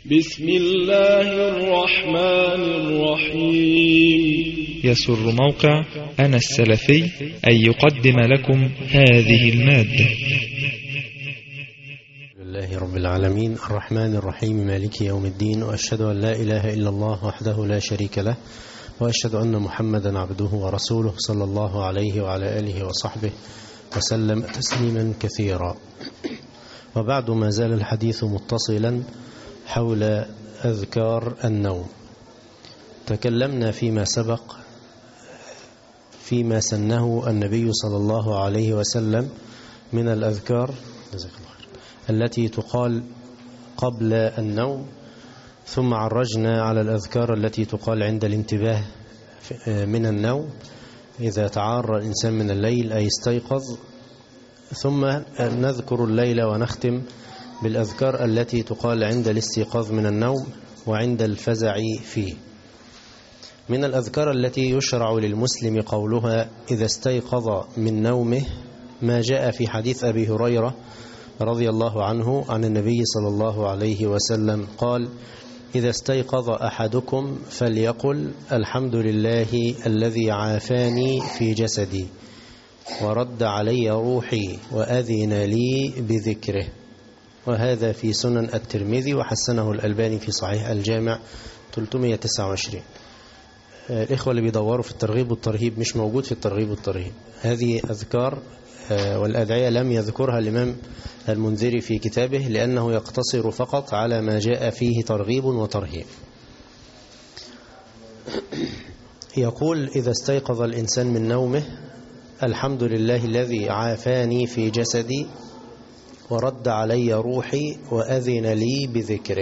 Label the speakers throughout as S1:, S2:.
S1: بسم الله الرحمن الرحيم.
S2: يسر موقع أنا السلفي أن يقدم لكم هذه المادة.
S3: لله رب العالمين الرحمن الرحيم مالك يوم الدين، وأشهد أن لا إله إلا الله وحده لا شريك له، وأشهد أن محمدا عبده ورسوله صلى الله عليه وعلى آله وصحبه وسلم تسليما كثيرا. وبعد، ما زال الحديث متصلا حول أذكار النوم. تكلمنا فيما سبق فيما سنه النبي صلى الله عليه وسلم من الأذكار التي تقال قبل النوم، ثم عرجنا على الأذكار التي تقال عند الانتباه من النوم إذا تعار الإنسان من الليل أي استيقظ، ثم نذكر الليل ونختم بالأذكار التي تقال عند الاستيقاظ من النوم وعند الفزع فيه. من الأذكار التي يشرع للمسلم قولها إذا استيقظ من نومه ما جاء في حديث أبي هريرة رضي الله عنه عن النبي صلى الله عليه وسلم قال: إذا استيقظ أحدكم فليقل الحمد لله الذي عافاني في جسدي ورد علي روحي وأذن لي بذكره. وهذا في سنن الترمذي وحسنه الألباني في صحيح الجامع 329. الإخوة اللي بيدوروا في الترغيب والترهيب، مش موجود في الترغيب والترهيب هذه أذكار والأدعية لم يذكرها الإمام المنذري في كتابه، لأنه يقتصر فقط على ما جاء فيه ترغيب وترهيب. يقول: إذا استيقظ الإنسان من نومه الحمد لله الذي عافاني في جسدي ورد علي روحي وأذن لي بذكره.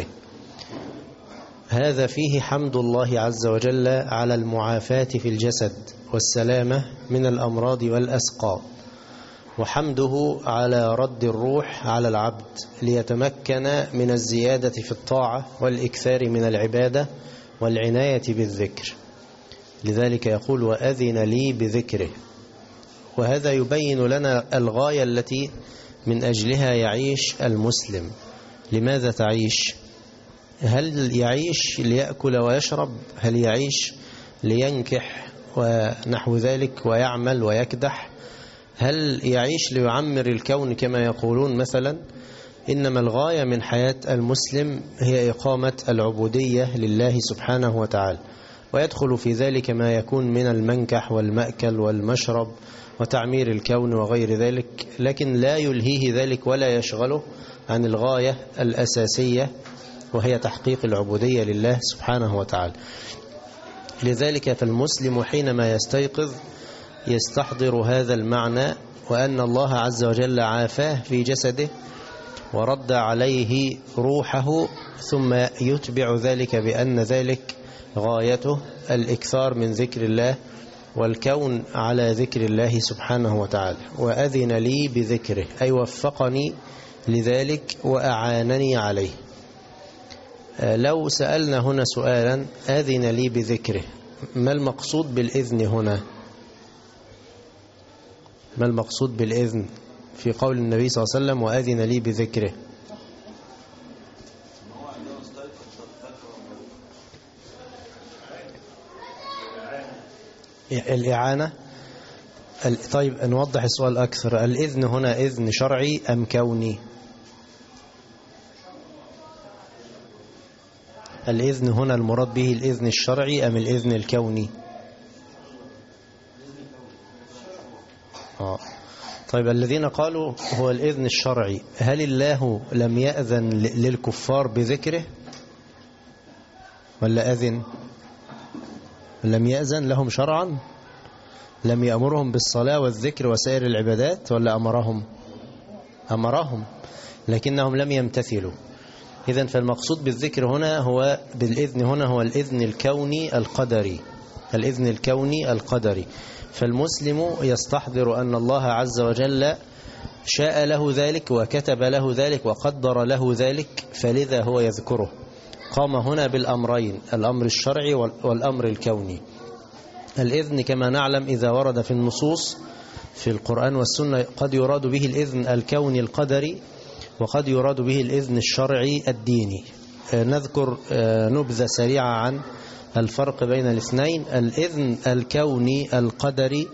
S3: هذا فيه حمد الله عز وجل على المعافاة في الجسد والسلامة من الأمراض والأسقام، وحمده على رد الروح على العبد ليتمكن من الزيادة في الطاعة والإكثار من العبادة والعناية بالذكر. لذلك يقول: وأذن لي بذكره. وهذا يبين لنا الغاية التي من أجلها يعيش المسلم. لماذا تعيش؟ هل يعيش ليأكل ويشرب؟ هل يعيش لينكح ونحو ذلك ويعمل ويكدح؟ هل يعيش ليعمر الكون كما يقولون مثلا؟ إنما الغاية من حياة المسلم هي إقامة العبودية لله سبحانه وتعالى، ويدخل في ذلك ما يكون من المنكح والمأكل والمشرب وتعمير الكون وغير ذلك، لكن لا يلهيه ذلك ولا يشغله عن الغاية الأساسية وهي تحقيق العبودية لله سبحانه وتعالى. لذلك فالمسلم حينما يستيقظ يستحضر هذا المعنى، وأن الله عز وجل عافاه في جسده ورد عليه روحه، ثم يتبع ذلك بأن ذلك غايته الإكثار من ذكر الله والكون على ذكر الله سبحانه وتعالى. وأذن لي بذكره أي وفقني لذلك وأعانني عليه. لو سألنا هنا سؤالا: أذن لي بذكره، ما المقصود بالإذن هنا؟ ما المقصود بالإذن في قول النبي صلى الله عليه وسلم: وأذن لي بذكره؟ الإعانة. طيب نوضح السؤال أكثر. الإذن هنا إذن شرعي أم كوني؟ الإذن هنا المراد به الإذن الشرعي أم الإذن الكوني؟ طيب الذين قالوا هو الإذن الشرعي، هل الله لم يأذن للكفار بذكره ولا أذن؟ لم يأذن لهم شرعا؟ لم يأمرهم بالصلاة والذكر وسائر العبادات ولا أمرهم لكنهم لم يمتثلوا. إذن فالمقصود بالذكر هنا هو بالإذن هنا هو الإذن الكوني القدري، الإذن الكوني القدري. فالمسلم يستحضر أن الله عز وجل شاء له ذلك وكتب له ذلك وقدر له ذلك، فلذا هو يذكره. قام هنا بالأمرين، الأمر الشرعي والأمر الكوني. الإذن كما نعلم إذا ورد في النصوص في القرآن والسنة قد يراد به الإذن الكوني القدري، وقد يراد به الإذن الشرعي الديني. نذكر نبذة سريعة عن الفرق بين الاثنين. الإذن الكوني القدري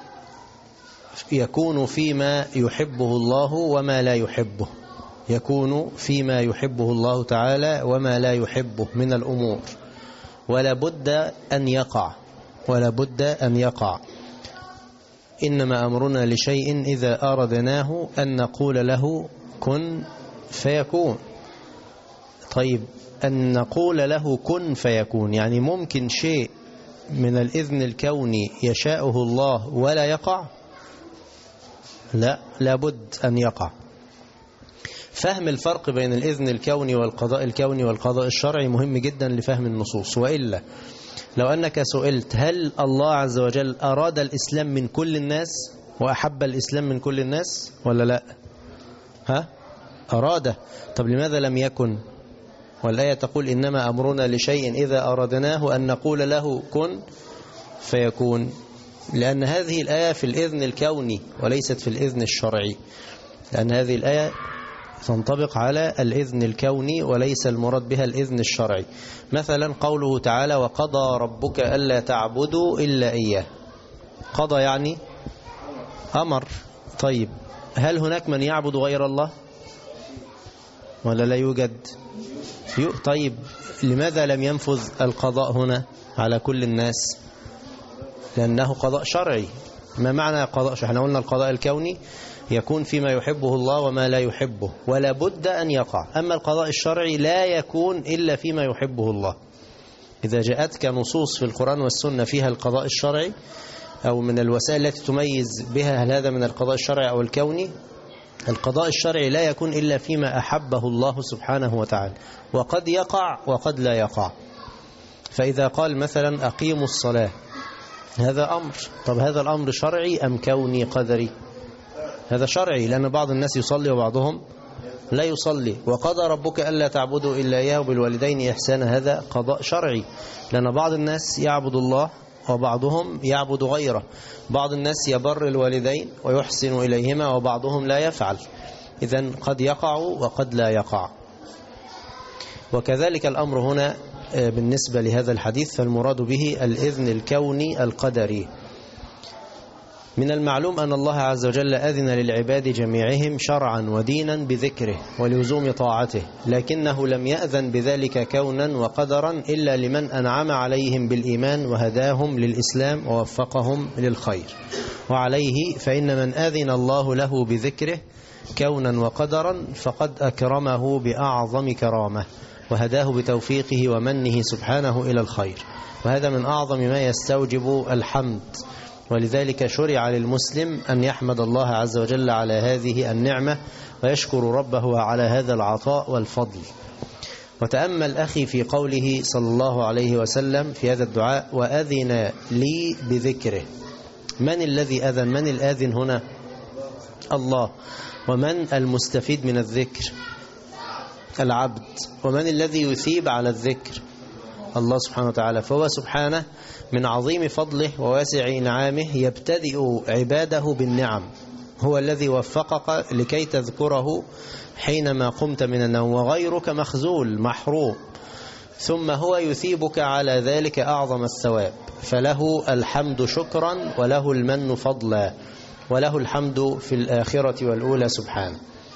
S3: يكون فيما يحبه الله وما لا يحبه، يكون فيما يحبه الله تعالى وما لا يحبه من الأمور، ولا بد أن يقع، ولا بد أن يقع. إنما أمرنا لشيء إذا أردناه أن نقول له كن فيكون. طيب، أن نقول له كن فيكون يعني ممكن شيء من الإذن الكوني يشاءه الله ولا يقع؟ لا، لابد أن يقع. فهم الفرق بين الإذن الكوني والقضاء الكوني والقضاء الشرعي مهم جدا لفهم النصوص. وإلا لو أنك سئلت هل الله عز وجل أراد الإسلام من كل الناس وأحب الإسلام من كل الناس ولا لا؟ أراده. طب لماذا لم يكن؟ والآية تقول إنما أمرنا لشيء إذا أردناه أن نقول له كن فيكون، لأن هذه الآية في الإذن الكوني وليست في الإذن الشرعي، لأن هذه الآية تنطبق على الإذن الكوني وليس المراد بها الإذن الشرعي. مثلا قوله تعالى وقضى ربك ألا تعبدوا إلا إياه. قضى يعني أمر. طيب، هل هناك من يعبد غير الله ولا لا يوجد؟ طيب، لماذا لم ينفذ القضاء هنا على كل الناس؟ لأنه قضاء شرعي. ما معنى قضاء شرعي؟ احنا قلنا القضاء الكوني يكون فيما يحبه الله وما لا يحبه ولا بد أن يقع. أما القضاء الشرعي لا يكون إلا فيما يحبه الله. إذا جاءتك نصوص في القرآن والسنة فيها القضاء الشرعي أو من الوسائل التي تميز بها هل هذا من القضاء الشرعي أو الكوني، القضاء الشرعي لا يكون إلا فيما أحبه الله سبحانه وتعالى، وقد يقع وقد لا يقع. فإذا قال مثلا أقيموا الصلاة، هذا أمر. طب هذا الأمر شرعي أم كوني قدري؟ هذا شرعي، لأن بعض الناس يصلي وبعضهم لا يصلي. وقضى ربك ألا تعبدوا إلا إياه وبالوالدين إحسانا، هذا قضاء شرعي، لأن بعض الناس يعبد الله وبعضهم يعبد غيره. بعض الناس يبر الوالدين ويحسن إليهما وبعضهم لا يفعل. إذن قد يقع وقد لا يقع. وكذلك الأمر هنا بالنسبة لهذا الحديث، فالمراد به الإذن الكوني القدري. من المعلوم أن الله عز وجل أذن للعباد جميعهم شرعا ودينا بذكره ولزوم طاعته، لكنه لم يأذن بذلك كونا وقدرا إلا لمن أنعم عليهم بالإيمان وهداهم للإسلام ووفقهم للخير. وعليه فإن من أذن الله له بذكره كونا وقدرا فقد أكرمه بأعظم كرامة وهداه بتوفيقه ومنه سبحانه إلى الخير، وهذا من أعظم ما يستوجب الحمد. ولذلك شرع للمسلم أن يحمد الله عز وجل على هذه النعمة ويشكر ربه على هذا العطاء والفضل. وتأمل أخي في قوله صلى الله عليه وسلم في هذا الدعاء وأذن لي بذكره. من الذي أذن؟ من الآذن هنا؟ الله. ومن المستفيد من الذكر؟ العبد. ومن الذي يثيب على الذكر؟ الله سبحانه وتعالى. فهو سبحانه من عظيم فضله وواسع نعامه يبتدئ عباده بالنعم. هو الذي وفقك لكي تذكره حينما قمت من النوم، وغيرك مخذول محروم، ثم هو يثيبك على ذلك أعظم الثواب. فله الحمد شكرا وله المن فضلا وله الحمد في الآخرة والأولى سبحانه.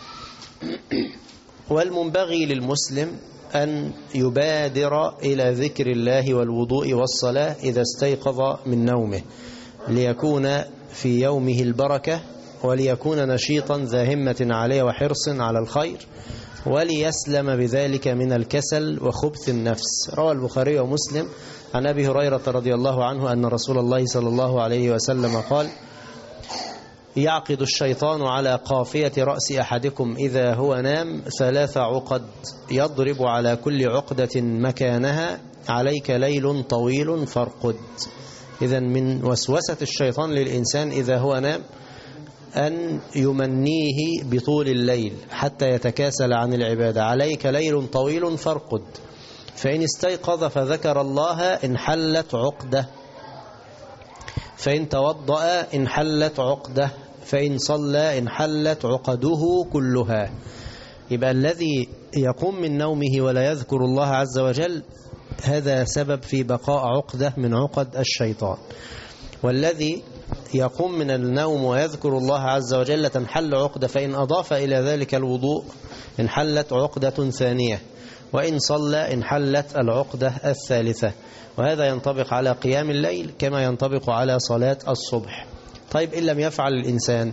S3: والمنبغي للمسلم أن يبادر إلى ذكر الله والوضوء والصلاة إذا استيقظ من نومه، ليكون في يومه البركة وليكون نشيطا ذا همة عليه وحرص على الخير، وليسلم بذلك من الكسل وخبث النفس. روى البخاري ومسلم عن أبي هريرة رضي الله عنه أن رسول الله صلى الله عليه وسلم قال يعقد الشيطان على قافية رأس أحدكم إذا هو نام 3 عقد يضرب على كل عقدة مكانها عليك ليل طويل فارقد. إذن من وسوسة الشيطان للإنسان إذا هو نام أن يمنيه بطول الليل حتى يتكاسل عن العبادة. عليك ليل طويل فارقد. فإن استيقظ فذكر الله انحلت عقده، فإن توضأ انحلت عقده، فإن صلى انحلت عقده كلها. يبقى الذي يقوم من نومه ولا يذكر الله عز وجل هذا سبب في بقاء عقدة من عقد الشيطان. والذي يقوم من النوم ويذكر الله عز وجل تنحل عقدة، فإن أضاف إلى ذلك الوضوء انحلت عقدة ثانية، وإن صلى انحلت العقدة الثالثة. وهذا ينطبق على قيام الليل كما ينطبق على صلاة الصبح. طيب إن لم يفعل الإنسان،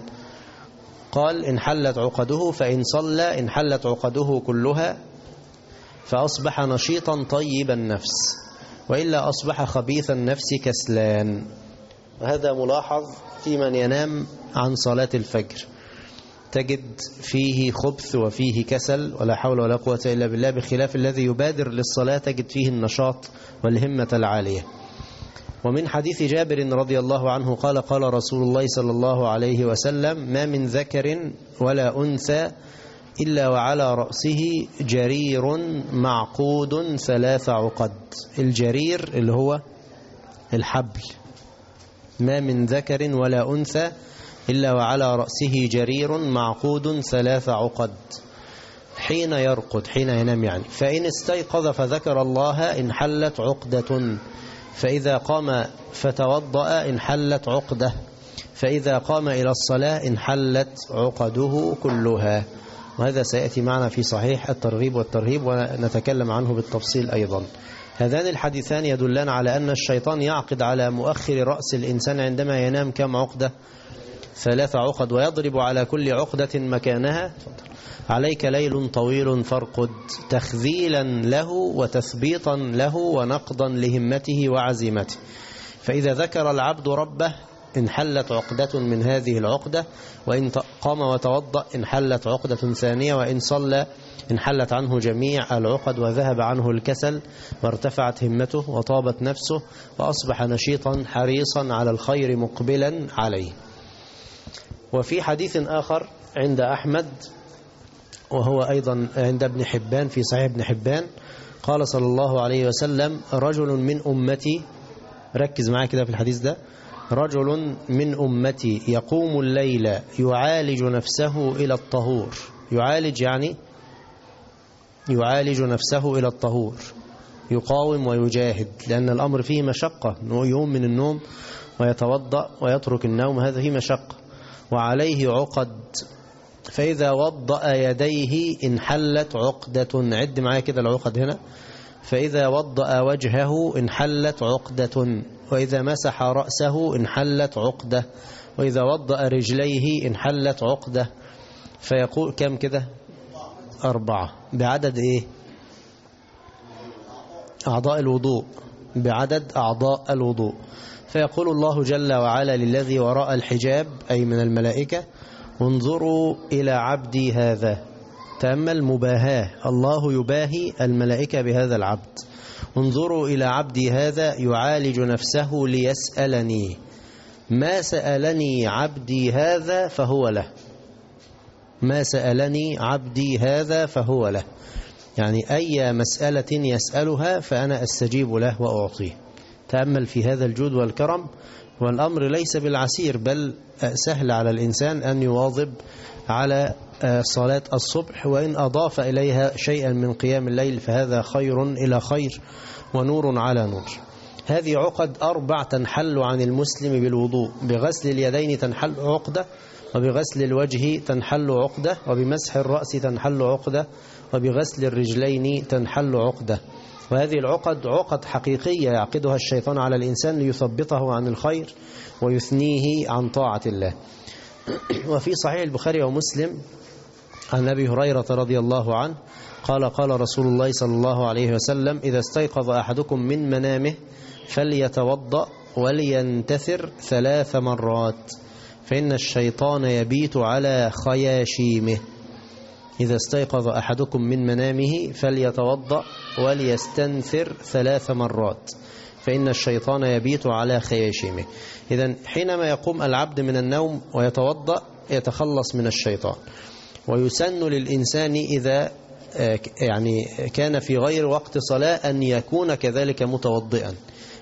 S3: قال انحلت عقده، فإن صلى انحلت عقده كلها فأصبح نشيطا طيب النفس، وإلا أصبح خبيث النفس كسلان. وهذا ملاحظ في من ينام عن صلاة الفجر، تجد فيه خبث وفيه كسل ولا حول ولا قوة إلا بالله، بخلاف الذي يبادر للصلاة تجد فيه النشاط والهمة العالية. ومن حديث جابر رضي الله عنه قال قال رسول الله صلى الله عليه وسلم: ما من ذكر ولا أنثى إلا وعلى رأسه جرير معقود 3 عقد. الجرير اللي هو الحبل. ما من ذكر ولا أنثى إلا وعلى رأسه جرير معقود 3 عقد حين يرقد، حين ينام يعني. فإن استيقظ فذكر الله انحلت عقدة، فإذا قام فتوضأ انحلت عقدة، فإذا قام إلى الصلاة انحلت عقده كلها. وهذا سيأتي معنا في صحيح الترغيب والترهيب ونتكلم عنه بالتفصيل أيضا. هذان الحديثان يدلان على أن الشيطان يعقد على مؤخر رأس الإنسان عندما ينام كم عقدة؟ 3 عقد، ويضرب على كل عقدة مكانها. عليك ليل طويل فارقد، تخذيلا له وتثبيطا له ونقضا لهمته وعزيمته. فإذا ذكر العبد ربه انحلت عقدة من هذه العقدة، وإن قام وتوضأ انحلت عقدة ثانية، وإن صلى انحلت عنه جميع العقد وذهب عنه الكسل وارتفعت همته وطابت نفسه وأصبح نشيطا حريصا على الخير مقبلا عليه. وفي حديث آخر عند أحمد وهو أيضا عند ابن حبان في صحيح ابن حبان قال صلى الله عليه وسلم: رجل من أمتي، ركز معايا كده في الحديث ده، رجل من أمتي يقوم الليل يعالج نفسه إلى الطهور. يعالج يعني يعالج نفسه إلى الطهور، يقاوم ويجاهد، لأن الأمر فيه مشقة، يقوم من النوم ويتوضأ ويترك النوم، هذا فيه مشقة وعليه عقد. فإذا وضأ يديه انحلت عقدة، عد معايا كده العقد هنا. فإذا وضأ وجهه انحلت عقدة، وإذا مسح رأسه انحلت عقدة، وإذا وضأ رجليه انحلت عقدة. فيقول كم كده؟ 4 بعدد إيه؟ أعضاء الوضوء، بعدد أعضاء الوضوء. فيقول الله جل وعلا للذي وراء الحجاب أي من الملائكة: انظروا إلى عبدي هذا. تأمل مباهاة، الله يباهي الملائكة بهذا العبد. انظروا إلى عبدي هذا يعالج نفسه ليسألني، ما سألني عبدي هذا فهو له، ما سألني عبدي هذا فهو له، يعني أي مسألة يسألها فأنا أستجيب له وأعطيه. تأمل في هذا الجود والكرم، والأمر ليس بالعسير، بل سهل على الإنسان أن يواظب على صلاة الصبح، وإن أضاف إليها شيئا من قيام الليل فهذا خير إلى خير ونور على نور. هذه عقد 4 تنحل عن المسلم بالوضوء: بغسل اليدين تنحل عقدة، وبغسل الوجه تنحل عقدة، وبمسح الرأس تنحل عقدة، وبغسل الرجلين تنحل عقدة. وهذه العقد عقد حقيقية يعقدها الشيطان على الإنسان ليثبطه عن الخير ويثنيه عن طاعة الله. وفي صحيح البخاري ومسلم عن أبي هريرة رضي الله عنه قال قال رسول الله صلى الله عليه وسلم: إذا استيقظ أحدكم من منامه فليتوضأ ولينتثر 3 مرات، فإن الشيطان يبيت على خياشيمه. إذا استيقظ أحدكم من منامه فليتوضأ وليستنثر 3 مرات، فإن الشيطان يبيت على خياشيمه. إذن حينما يقوم العبد من النوم ويتوضأ يتخلص من الشيطان. ويسن للإنسان إذا يعني كان في غير وقت صلاة أن يكون كذلك متوضئا.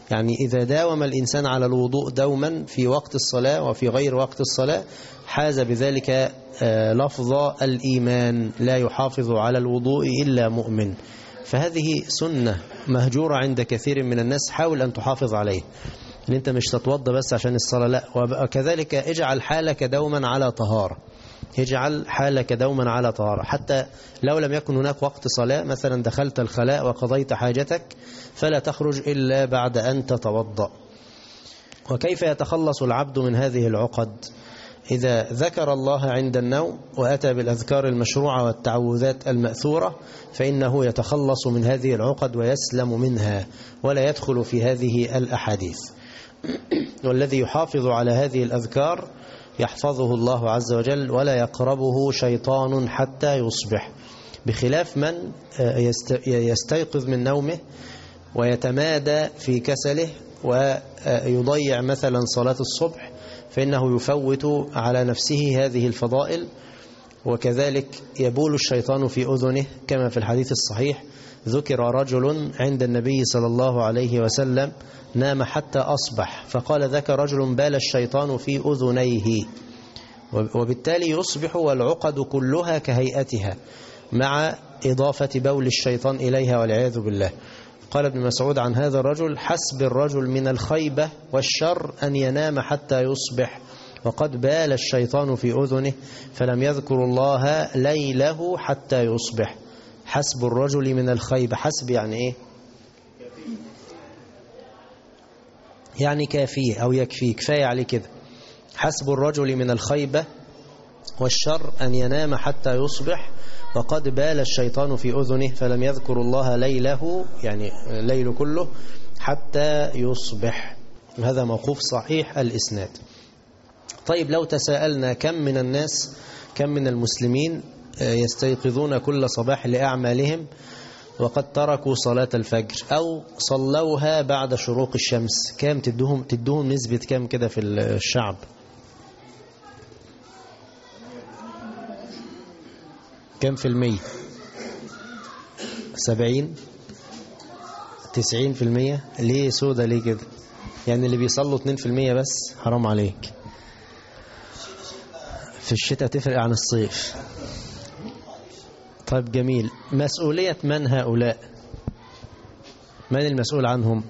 S3: يعني إذا داوم الإنسان على الوضوء دوما في وقت الصلاة وفي غير وقت الصلاة حاز بذلك لفظ الإيمان، لا يحافظ على الوضوء إلا مؤمن. فهذه سنة مهجورة عند كثير من الناس، حاول أن تحافظ عليه، ان انت مش تتوضى بس عشان الصلاة، لا، وكذلك اجعل حالك دوما على طهارة، اجعل حالك دوما على طهارة، حتى لو لم يكن هناك وقت صلاة، مثلا دخلت الخلاء وقضيت حاجتك فلا تخرج إلا بعد أن تتوضأ. وكيف يتخلص العبد من هذه العقد؟ إذا ذكر الله عند النوم وأتى بالأذكار المشروعة والتعوذات المأثورة فإنه يتخلص من هذه العقد ويسلم منها ولا يدخل في هذه الأحاديث. والذي يحافظ على هذه الأذكار يحفظه الله عز وجل ولا يقربه شيطان حتى يصبح، بخلاف من يستيقظ من نومه ويتمادى في كسله ويضيع مثلا صلاة الصبح، فإنه يفوت على نفسه هذه الفضائل. وكذلك يبول الشيطان في أذنه، كما في الحديث الصحيح ذكر رجل عند النبي صلى الله عليه وسلم نام حتى أصبح، فقال ذاك رجل بال الشيطان في أذنيه، وبالتالي يصبح والعقد كلها كهيئتها مع إضافة بول الشيطان إليها والعياذ بالله. قال ابن مسعود عن هذا الرجل: حسب الرجل من الخيبة والشر أن ينام حتى يصبح وقد بال الشيطان في أذنه فلم يذكر الله ليله حتى يصبح. حسب الرجل من الخيبة، حسب يعني إيه؟ يعني كافيه أو يكفيه، كفاية عليه كده. حسب الرجل من الخيبة والشر أن ينام حتى يصبح وقد بال الشيطان في أذنه فلم يذكر الله ليله، يعني ليل كله، حتى يصبح. هذا موقوف صحيح الإسناد. طيب لو تساءلنا كم من الناس، كم من المسلمين يستيقظون كل صباح لأعمالهم وقد تركوا صلاة الفجر أو صلوها بعد شروق الشمس، كم تدوهم نسبة كم كده في الشعب؟ كم في المية؟ 70 90%؟ ليه سودة ليه كده؟ يعني اللي بيصلوا 2% بس؟ حرام عليك. في الشتاء تفرق عن الصيف. طيب جميل. مسؤولية من هؤلاء؟ من المسؤول عنهم؟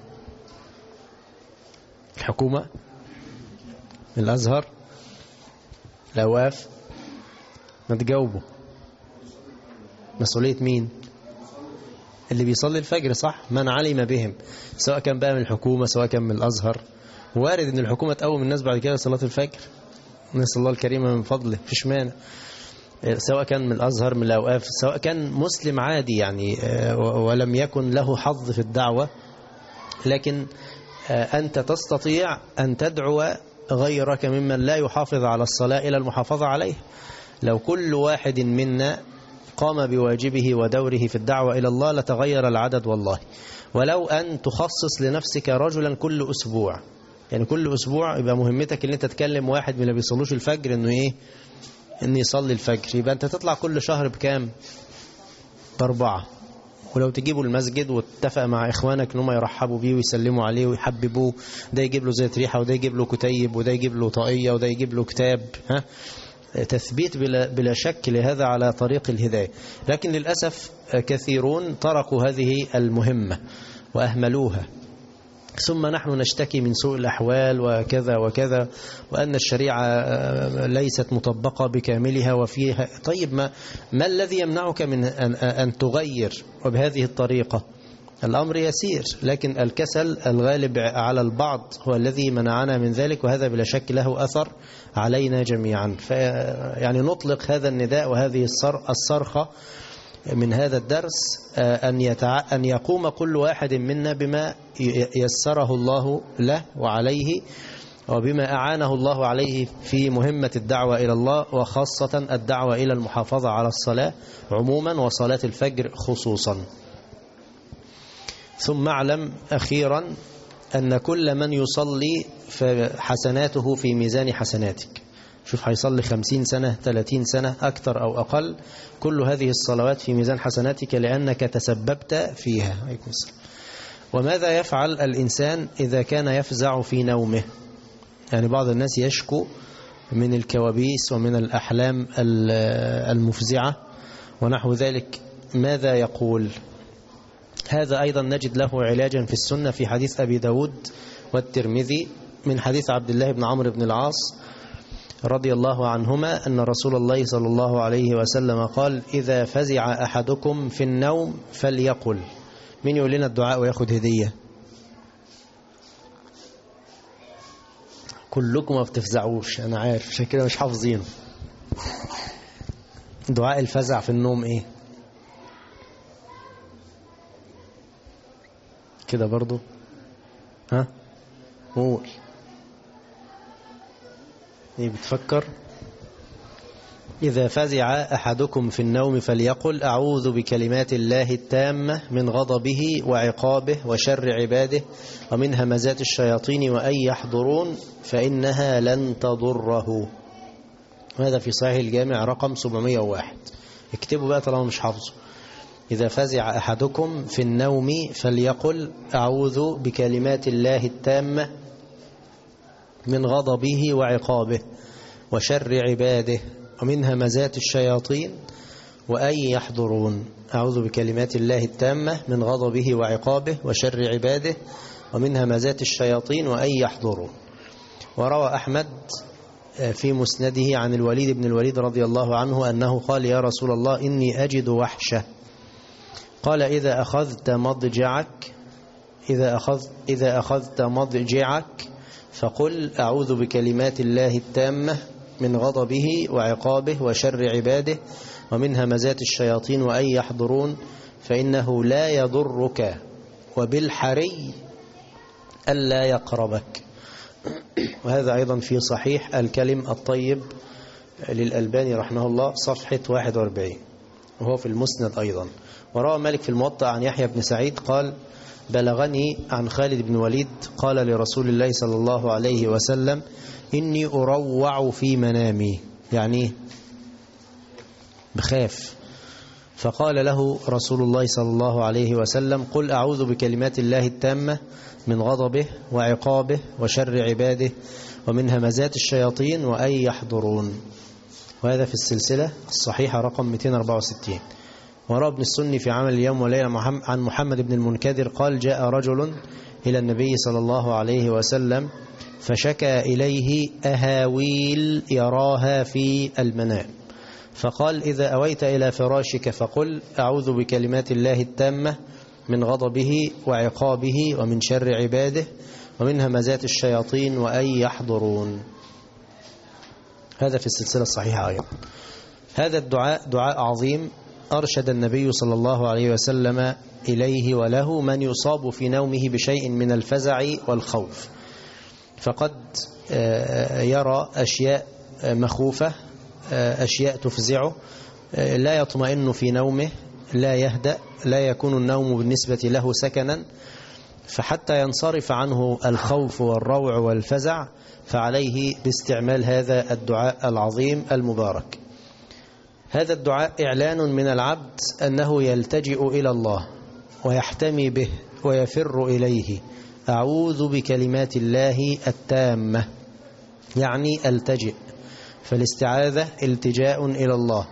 S3: الحكومة؟ الأزهر؟ الأواف؟ ما تجاوبوا. مسؤولية مين؟ اللي بيصلي الفجر، صح؟ من علم بهم، سواء كان بقى من الحكومة سواء كان من الأزهر. وارد ان الحكومة تقوم الناس بعد كده صلاة الفجر، نسأل الله الكريم من فضله، فيش مانع. سواء كان من الأزهر من الأوقاف، سواء كان مسلم عادي يعني ولم يكن له حظ في الدعوة، لكن أنت تستطيع أن تدعو غيرك ممن لا يحافظ على الصلاة إلى المحافظة عليه. لو كل واحد منا قام بواجبه ودوره في الدعوة إلى الله لتغير العدد والله. ولو أن تخصص لنفسك رجلا كل أسبوع، يعني كل أسبوع يبقى مهمتك اللي أنت تكلم واحد من اللي بيصلوش الفجر إنه إيه؟ إنه يصلي الفجر، يبقى أنت تطلع كل شهر بكام؟ ب4. ولو تجيبوا المسجد واتفق مع إخوانك إنهم يرحبوا بيه ويسلموا عليه ويحببوه، ده يجيب له زيت ريحة وده يجيب له كتيب وده يجيب له طاقية وده يجيب له كتاب، تثبيت بلا شك لهذا على طريق الهداية. لكن للأسف كثيرون تركوا هذه المهمة وأهملوها، ثم نحن نشتكي من سوء الأحوال وكذا وكذا، وأن الشريعة ليست مطبقة بكاملها وفيها. طيب ما الذي يمنعك من أن تغير وبهذه الطريقة؟ الأمر يسير، لكن الكسل الغالب على البعض هو الذي منعنا من ذلك، وهذا بلا شك له أثر علينا جميعا. يعني نطلق هذا النداء وهذه الصرخة من هذا الدرس، أن يقوم كل واحد منا بما يسره الله له وعليه، وبما أعانه الله عليه في مهمة الدعوة إلى الله، وخاصة الدعوة إلى المحافظة على الصلاة عموما وصلاة الفجر خصوصا. ثم اعلم أخيرا أن كل من يصلي فحسناته في ميزان حسناتك. شوف، هيصلي 50 سنة 30 سنة أكثر أو أقل، كل هذه الصلوات في ميزان حسناتك لأنك تسببت فيها. وماذا يفعل الإنسان إذا كان يفزع في نومه؟ يعني بعض الناس يشكو من الكوابيس ومن الأحلام المفزعة ونحو ذلك، ماذا يقول؟ هذا أيضا نجد له علاجا في السنة في حديث أبي داود والترمذي من حديث عبد الله بن عمرو بن العاص رضي الله عنهما أن رسول الله صلى الله عليه وسلم قال: إذا فزع أحدكم في النوم فليقل. مين يقول لنا الدعاء وياخد هدية؟ كلكم ما بتفزعوش، أنا عارف، عشان كده مش حافظينه. دعاء الفزع في النوم إيه؟ كده برضو؟ ها؟ قول. إيه بتفكر؟ إذا فزع أحدكم في النوم فليقل: أعوذ بكلمات الله التامة من غضبه وعقابه وشر عباده ومن همزات الشياطين وأن يحضرون فإنها لن تضره. هذا في صحيح الجامع رقم 701. اكتبوا بقى طالما مش حافظه. إذا فزع أحدكم في النوم فليقل: أعوذ بكلمات الله التامة من غضبه وعقابه وشر عباده ومن همزات الشياطين وأن يحضرون. أعوذ بكلمات الله التامة من غضبه وعقابه وشر عباده ومن همزات الشياطين وأن يحضرون. وروى أحمد في مسنده عن الوليد بن الوليد رضي الله عنه أنه قال: يا رسول الله إني أجد وحشة. قال: إذا أخذت مضجعك فقل: أعوذ بكلمات الله التامة من غضبه وعقابه وشر عباده ومن همزات الشياطين وأن يحضرون فإنه لا يضرك وبالحري ألا يقربك. وهذا أيضا في صحيح الكلم الطيب للألباني رحمه الله صفحة 41، وهو في المسند أيضا. وروى مالك في الموطأ عن يحيى بن سعيد قال: بلغني عن خالد بن وليد قال لرسول الله صلى الله عليه وسلم: إني أروع في منامي، يعني بخاف. فقال له رسول الله صلى الله عليه وسلم: قل أعوذ بكلمات الله التامة من غضبه وعقابه وشر عباده ومن همزات الشياطين وأن يحضرون. وهذا في السلسلة الصحيحة رقم 264. وروى ابن السني في عمل اليوم والليلة عن محمد بن المنكدر قال: جاء رجل إلى النبي صلى الله عليه وسلم فشكى إليه أهاويل يراها في المنام، فقال: إذا أويت إلى فراشك فقل: أعوذ بكلمات الله التامة من غضبه وعقابه ومن شر عباده ومن همزات الشياطين وأن يحضرون. هذا في السلسلة الصحيحة أيضا. هذا الدعاء دعاء عظيم أرشد النبي صلى الله عليه وسلم إليه وله من يصاب في نومه بشيء من الفزع والخوف، فقد يرى أشياء مخوفة، أشياء تفزعه، لا يطمئن في نومه، لا يهدأ، لا يكون النوم بالنسبة له سكنا، فحتى ينصرف عنه الخوف والروع والفزع فعليه باستعمال هذا الدعاء العظيم المبارك. هذا الدعاء إعلان من العبد أنه يلتجئ إلى الله ويحتمي به ويفر إليه. أعوذ بكلمات الله التامة، يعني التجئ، فالاستعاذة التجاء إلى الله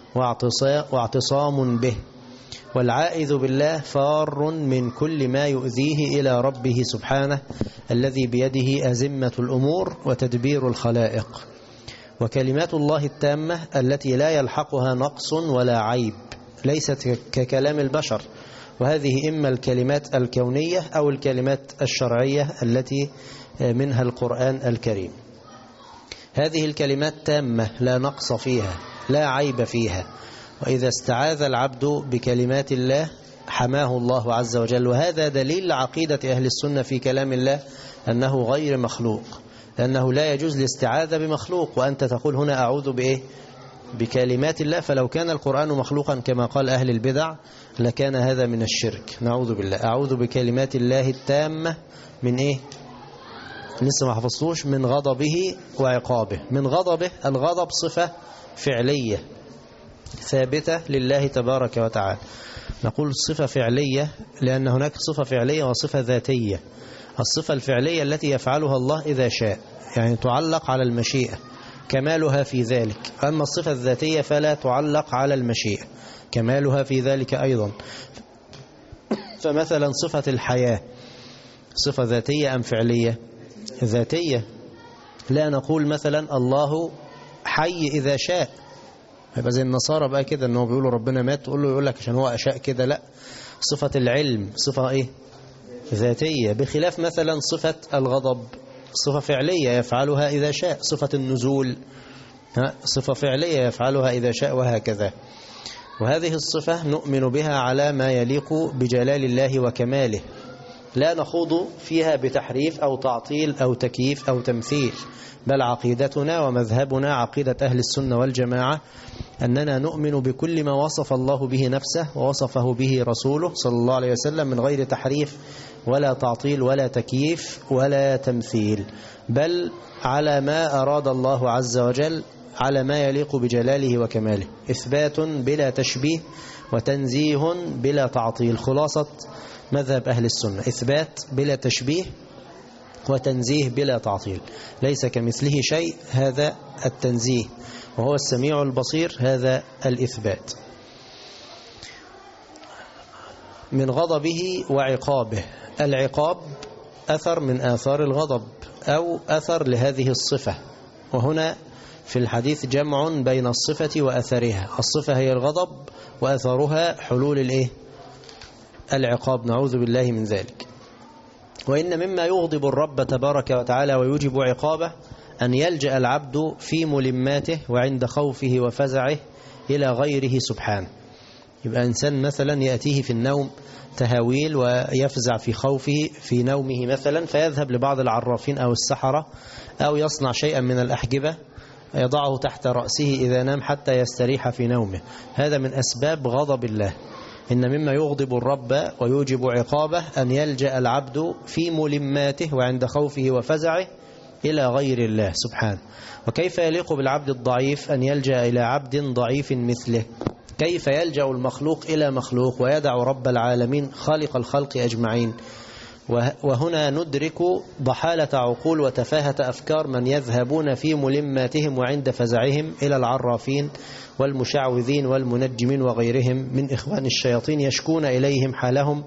S3: واعتصام به، والعائذ بالله فار من كل ما يؤذيه إلى ربه سبحانه الذي بيده أزمة الأمور وتدبير الخلائق. وكلمات الله التامة التي لا يلحقها نقص ولا عيب، ليست ككلام البشر، وهذه إما الكلمات الكونية أو الكلمات الشرعية التي منها القرآن الكريم. هذه الكلمات تامة لا نقص فيها، لا عيب فيها، وإذا استعاذ العبد بكلمات الله حماه الله عز وجل. وهذا دليل عقيدة أهل السنة في كلام الله أنه غير مخلوق، لأنه لا يجوز الاستعاذة بمخلوق، وأنت تقول هنا أعوذ بإيه؟ بكلمات الله. فلو كان القرآن مخلوقا كما قال أهل البدع لكان هذا من الشرك، نعوذ بالله. أعوذ بكلمات الله التامة من إيه؟ لسه ما حفظتوش. من غضبه وعقابه. من غضبه، الغضب صفة فعلية ثابتة لله تبارك وتعالى، نقول صفة فعلية لأن هناك صفة فعلية وصفة ذاتية. الصفة الفعلية التي يفعلها الله إذا شاء، يعني تعلق على المشيئة كمالها في ذلك. أما الصفة الذاتية فلا تعلق على المشيئة كمالها في ذلك أيضا. فمثلا صفة الحياة صفة ذاتية أم فعلية؟ ذاتية. لا نقول مثلا الله حي إذا شاء، يبقى زي النصارى بقى كده أنه بيقولوا ربنا مات، تقول له يقول لك عشان هو أشاء كده. لا، صفة العلم صفة إيه؟ ذاتية. بخلاف مثلا صفة الغضب صفة فعلية يفعلها إذا شاء. صفة النزول صفة فعلية يفعلها إذا شاء، وهكذا. وهذه الصفة نؤمن بها على ما يليق بجلال الله وكماله، لا نخوض فيها بتحريف أو تعطيل أو تكييف أو تمثيل، بل عقيدتنا ومذهبنا عقيدة أهل السنة والجماعة أننا نؤمن بكل ما وصف الله به نفسه ووصفه به رسوله صلى الله عليه وسلم من غير تحريف ولا تعطيل ولا تكييف ولا تمثيل، بل على ما أراد الله عز وجل على ما يليق بجلاله وكماله، إثبات بلا تشبيه وتنزيه بلا تعطيل. خلاصة مذهب أهل السنة إثبات بلا تشبيه وتنزيه بلا تعطيل، ليس كمثله شيء هذا التنزيه، وهو السميع البصير هذا الإثبات. من غضبه وعقابه، العقاب أثر من آثار الغضب أو أثر لهذه الصفة، وهنا في الحديث جمع بين الصفة وأثرها. الصفة هي الغضب وأثرها حلول الإيه؟ العقاب، نعوذ بالله من ذلك. وإن مما يغضب الرب تبارك وتعالى ويوجب عقابه أن يلجأ العبد في ملماته وعند خوفه وفزعه إلى غيره سبحانه. يبقى إنسان مثلا يأتيه في النوم تهاويل ويفزع في خوفه في نومه مثلا، فيذهب لبعض العرافين أو السحرة أو يصنع شيئا من الأحجبة يضعه تحت رأسه إذا نام حتى يستريح في نومه. هذا من أسباب غضب الله. إن مما يغضب الرب ويوجب عقابه أن يلجأ العبد في ملماته وعند خوفه وفزعه إلى غير الله سبحانه. وكيف يليق بالعبد الضعيف أن يلجأ إلى عبد ضعيف مثله؟ كيف يلجأ المخلوق إلى مخلوق ويدع رب العالمين خالق الخلق أجمعين؟ وهنا ندرك ضحالة عقول وتفاهة أفكار من يذهبون في ملماتهم وعند فزعهم إلى العرافين والمشعوذين والمنجمين وغيرهم من إخوان الشياطين، يشكون إليهم حالهم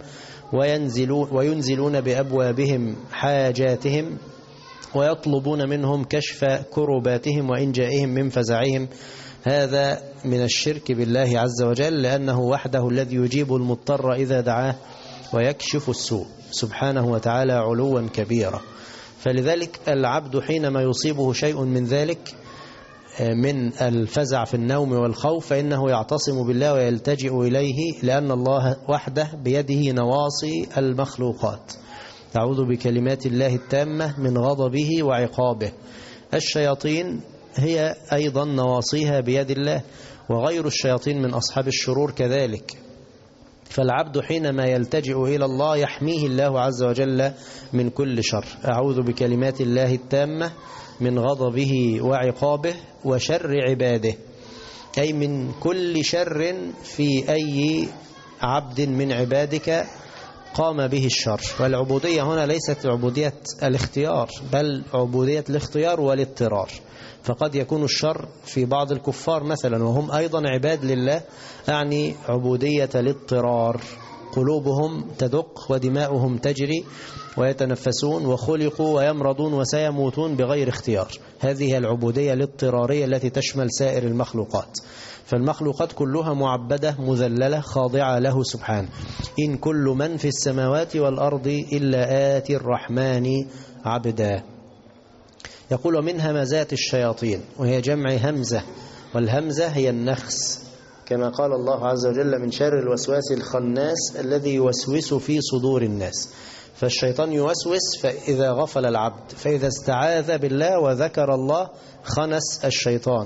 S3: وينزلون بأبوابهم حاجاتهم ويطلبون منهم كشف كرباتهم وإنجائهم من فزعهم. هذا من الشرك بالله عز وجل، لأنه وحده الذي يجيب المضطر إذا دعاه ويكشف السوء سبحانه وتعالى علوا كبيرا. فلذلك العبد حينما يصيبه شيء من ذلك من الفزع في النوم والخوف فإنه يعتصم بالله ويلتجئ إليه، لأن الله وحده بيده نواصي المخلوقات. أعوذ بكلمات الله التامة من غضبه وعقابه. الشياطين هي أيضا نواصيها بيد الله، وغير الشياطين من أصحاب الشرور كذلك. فالعبد حينما يلتجئ إلى الله يحميه الله عز وجل من كل شر. أعوذ بكلمات الله التامة من غضبه وعقابه وشر عباده، أي من كل شر في أي عبد من عبادك قام به الشر. والعبودية هنا ليست عبودية الاختيار، بل عبودية الاختيار والاضطرار. فقد يكون الشر في بعض الكفار مثلا وهم أيضا عباد لله، أعني عبودية الاضطرار، قلوبهم تدق ودماؤهم تجري ويتنفسون وخلقوا ويمرضون وسيموتون بغير اختيار. هذه العبودية الاضطرارية التي تشمل سائر المخلوقات. فالمخلوقات كلها معبدة مذللة خاضعة له سبحانه. إن كل من في السماوات والأرض إلا آتي الرحمن عبدا. يقول من همزات الشياطين، وهي جمع همزة، والهمزة هي النخس، كما قال الله عز وجل من شر الوسواس الخناس الذي يوسوس في صدور الناس. فالشيطان يوسوس فإذا غفل العبد، فإذا استعاذ بالله وذكر الله خنس الشيطان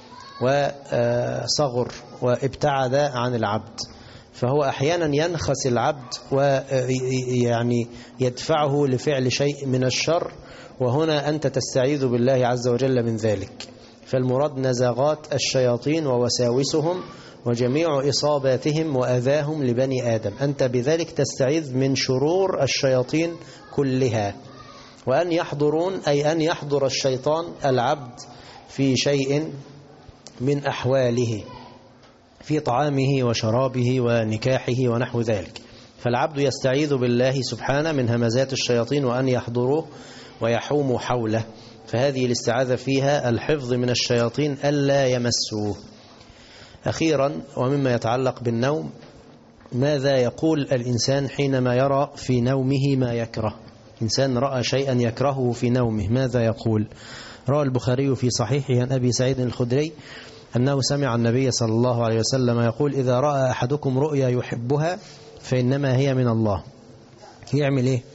S3: وصغر وابتعد عن العبد. فهو أحيانا ينخس العبد ويعني يدفعه لفعل شيء من الشر، وهنا أنت تستعيذ بالله عز وجل من ذلك. فالمراد نزاغات الشياطين ووساوسهم وجميع إصاباتهم وأذاهم لبني آدم. أنت بذلك تستعيذ من شرور الشياطين كلها. وأن يحضرون أي أن يحضر الشيطان العبد في شيء من أحواله، في طعامه وشرابه ونكاحه ونحو ذلك. فالعبد يستعيذ بالله سبحانه من همزات الشياطين وأن يحضروه ويحوموا حوله. فهذه الاستعاذة فيها الحفظ من الشياطين ألا يمسوه. أخيرا ومما يتعلق بالنوم، ماذا يقول الإنسان حينما يرى في نومه ما يكره؟ إنسان رأى شيئا يكرهه في نومه ماذا يقول؟ روى البخاري في صحيحه عن أبي سعيد الخدري أنه سمع النبي صلى الله عليه وسلم يقول: إذا رأى أحدكم رؤيا يحبها فإنما هي من الله. يعمل إيه؟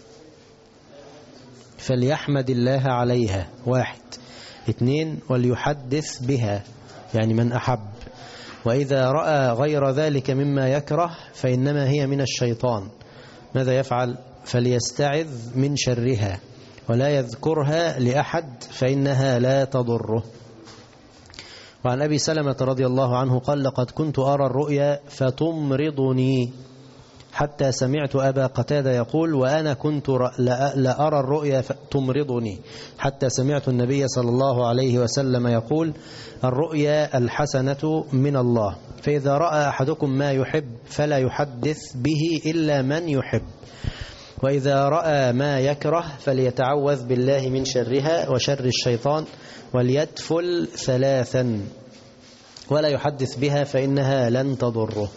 S3: فليحمد الله عليها، 1. 2. وليحدث بها، يعني من أحب. وإذا رأى غير ذلك مما يكره فإنما هي من الشيطان. ماذا يفعل؟ فليستعذ من شرها ولا يذكرها لأحد فإنها لا تضره. وعن أبي سلمة رضي الله عنه قال: لقد كنت أرى الرؤيا فتمرضني حتى سمعت أبا قتادة يقول: وأنا كنت لأرى الرؤيا تمرضني حتى سمعت النبي صلى الله عليه وسلم يقول: الرؤيا الحسنة من الله، فإذا رأى أحدكم ما يحب فلا يحدث به إلا من يحب، وإذا رأى ما يكره فليتعوذ بالله من شرها وشر الشيطان وليتفل 3 ولا يحدث بها فإنها لن تضره.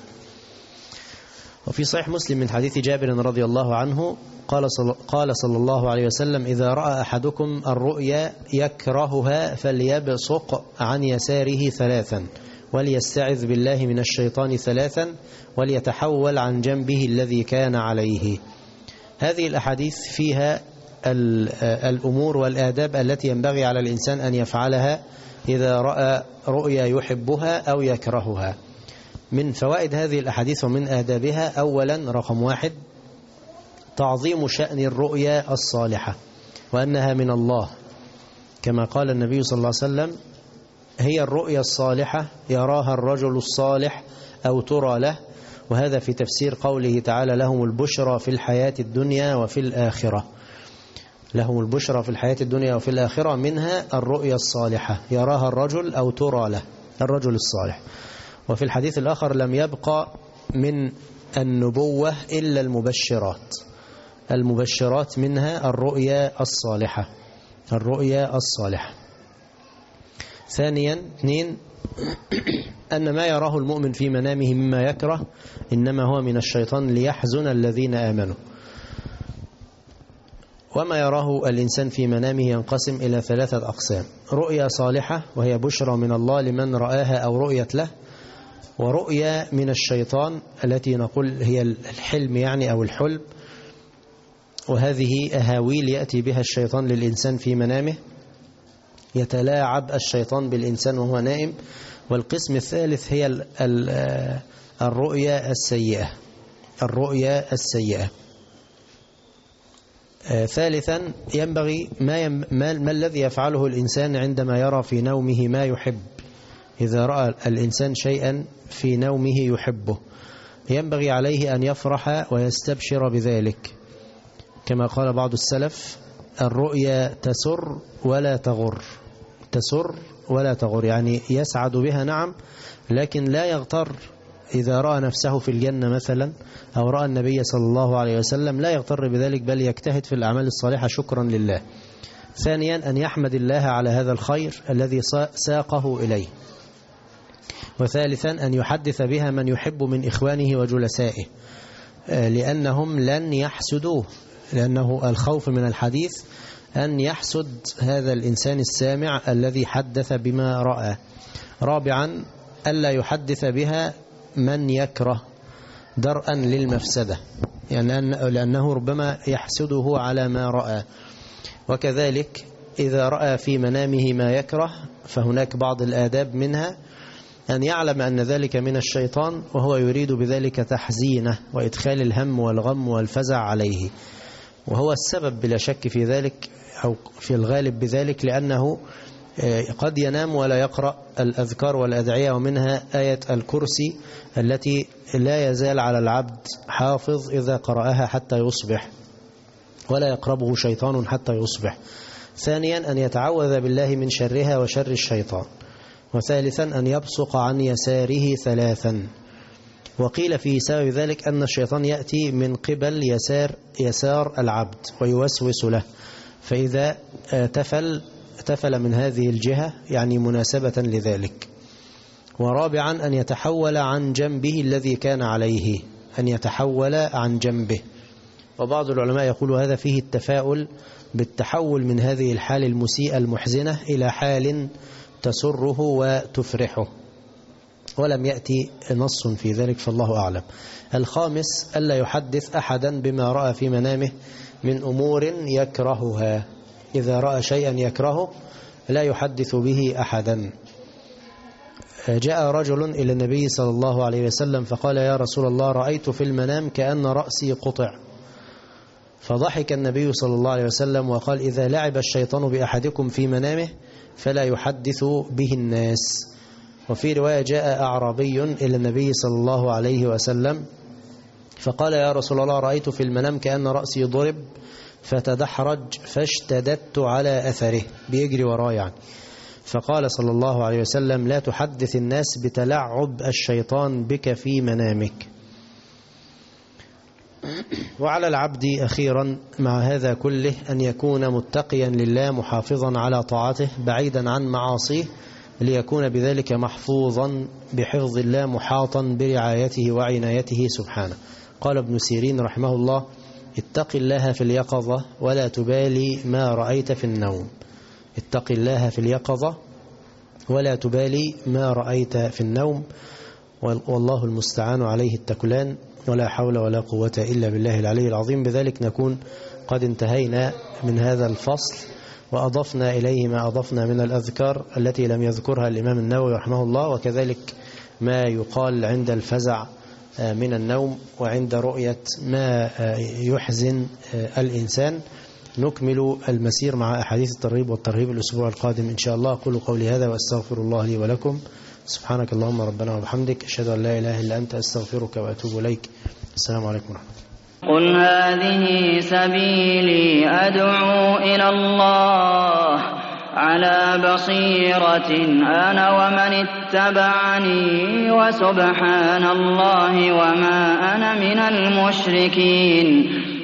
S3: وفي صحيح مسلم من حديث جابر رضي الله عنه قال صلى الله عليه وسلم: إذا رأى أحدكم الرؤيا يكرهها فليبصق عن يساره 3 وليستعذ بالله من الشيطان 3 وليتحول عن جنبه الذي كان عليه. هذه الأحاديث فيها الأمور والآداب التي ينبغي على الإنسان أن يفعلها إذا رأى رؤيا يحبها أو يكرهها. من فوائد هذه الأحاديث ومن آدابها: أولا، رقم 1، تعظيم شأن الرؤيا الصالحة وأنها من الله، كما قال النبي صلى الله عليه وسلم: هي الرؤيا الصالحة يراها الرجل الصالح أو ترى له. وهذا في تفسير قوله تعالى: لهم البشرى في الحياة الدنيا وفي الآخرة. لهم البشرى في الحياة الدنيا وفي الآخرة، منها الرؤيا الصالحة يراها الرجل أو ترى له، الرجل الصالح. وفي الحديث الآخر: لم يبقى من النبوة إلا المبشرات. المبشرات منها الرؤيا الصالحة، الرؤيا الصالحة. ثانيا، 2، أن ما يراه المؤمن في منامه مما يكره إنما هو من الشيطان ليحزن الذين آمنوا. وما يراه الإنسان في منامه ينقسم إلى 3 أقسام: رؤيا صالحة وهي بشرى من الله لمن رآها أو رؤيت له، ورؤيا من الشيطان التي نقول هي الحلم يعني أو الحلم، وهذه أهاويل يأتي بها الشيطان للإنسان في منامه، يتلاعب الشيطان بالإنسان وهو نائم. والقسم الثالث هي الرؤيا السيئة، الرؤيا السيئة. ثالثا، ينبغي ما الذي يفعله الإنسان عندما يرى في نومه ما يحب. إذا رأى الإنسان شيئا في نومه يحبه ينبغي عليه أن يفرح ويستبشر بذلك، كما قال بعض السلف: الرؤيا تسر ولا تغر. تسر ولا تغر، يعني يسعد بها نعم، لكن لا يغتر. إذا رأى نفسه في الجنة مثلا أو رأى النبي صلى الله عليه وسلم لا يغتر بذلك، بل يجتهد في الأعمال الصالحة شكرا لله. ثانيا، أن يحمد الله على هذا الخير الذي ساقه إليه. وثالثا، أن يحدث بها من يحب من إخوانه وجلسائه، لأنهم لن يحسدوه، لأنه الخوف من الحديث أن يحسد هذا الإنسان السامع الذي حدث بما رأى. رابعا، ألا يحدث بها من يكره درءا للمفسدة، يعني لأنه ربما يحسده على ما رأى. وكذلك إذا رأى في منامه ما يكره فهناك بعض الآداب، منها أن يعلم أن ذلك من الشيطان وهو يريد بذلك تحزينه وإدخال الهم والغم والفزع عليه، وهو السبب بلا شك في ذلك أو في الغالب بذلك، لأنه قد ينام ولا يقرأ الأذكار والأدعية، ومنها آية الكرسي التي لا يزال على العبد حافظ إذا قرأها حتى يصبح، ولا يقربه شيطان حتى يصبح. ثانيا أن يتعوذ بالله من شرها وشر الشيطان. وثالثا أن يبصق عن يساره 3. وقيل في سبب ذلك أن الشيطان يأتي من قبل يسار العبد ويوسوس له، فإذا تفل من هذه الجهة يعني مناسبة لذلك. ورابعا أن يتحول عن جنبه الذي كان عليه، أن يتحول عن جنبه. وبعض العلماء يقول هذا فيه التفاؤل بالتحول من هذه الحال المسيئة المحزنة إلى حال تسره وتفرحه، ولم يأتي نص في ذلك فالله أعلم. الخامس ألا يحدث أحدا بما رأى في منامه من أمور يكرهها، إذا رأى شيئا يكرهه لا يحدث به أحدا. جاء رجل إلى النبي صلى الله عليه وسلم فقال: يا رسول الله، رأيت في المنام كأن رأسي قطع. فضحك النبي صلى الله عليه وسلم وقال: إذا لعب الشيطان بأحدكم في منامه فلا يحدث به الناس. وفي رواية جاء أعرابي إلى النبي صلى الله عليه وسلم فقال: يا رسول الله، رأيت في المنام كأن رأسي ضرب فتدحرج فاشتددت على أثره، بيجري وراه يعني. فقال صلى الله عليه وسلم: لا تحدث الناس بتلعب الشيطان بك في منامك. وعلى العبد أخيرا مع هذا كله أن يكون متقيا لله محافظا على طاعته بعيدا عن معاصيه، ليكون بذلك محفوظا بحفظ الله محاطا برعايته وعنايته سبحانه. قال ابن سيرين رحمه الله: اتق الله في اليقظة ولا تبالي ما رأيت في النوم. اتق الله في اليقظة ولا تبالي ما رأيت في النوم، والله المستعان عليه التكلان، ولا حول ولا قوة إلا بالله العلي العظيم. بذلك نكون قد انتهينا من هذا الفصل، وأضفنا إليه ما أضفنا من الأذكار التي لم يذكرها الإمام النووي رحمه الله، وكذلك ما يقال عند الفزع من النوم وعند رؤية ما يحزن الإنسان. نكمل المسير مع أحاديث الترغيب والترهيب الأسبوع القادم إن شاء الله. أقول قولي هذا وأستغفر الله لي ولكم. سبحانك اللهم ربنا وبحمدك، أشهد أن لا إله إلا أنت، أستغفرك وأتوب إليك. السلام عليكم ورحمة الله.
S4: قل هذه سبيلي أدعو إلى الله على بصيرة أنا ومن اتبعني، وسبحان الله وما أنا من المشركين.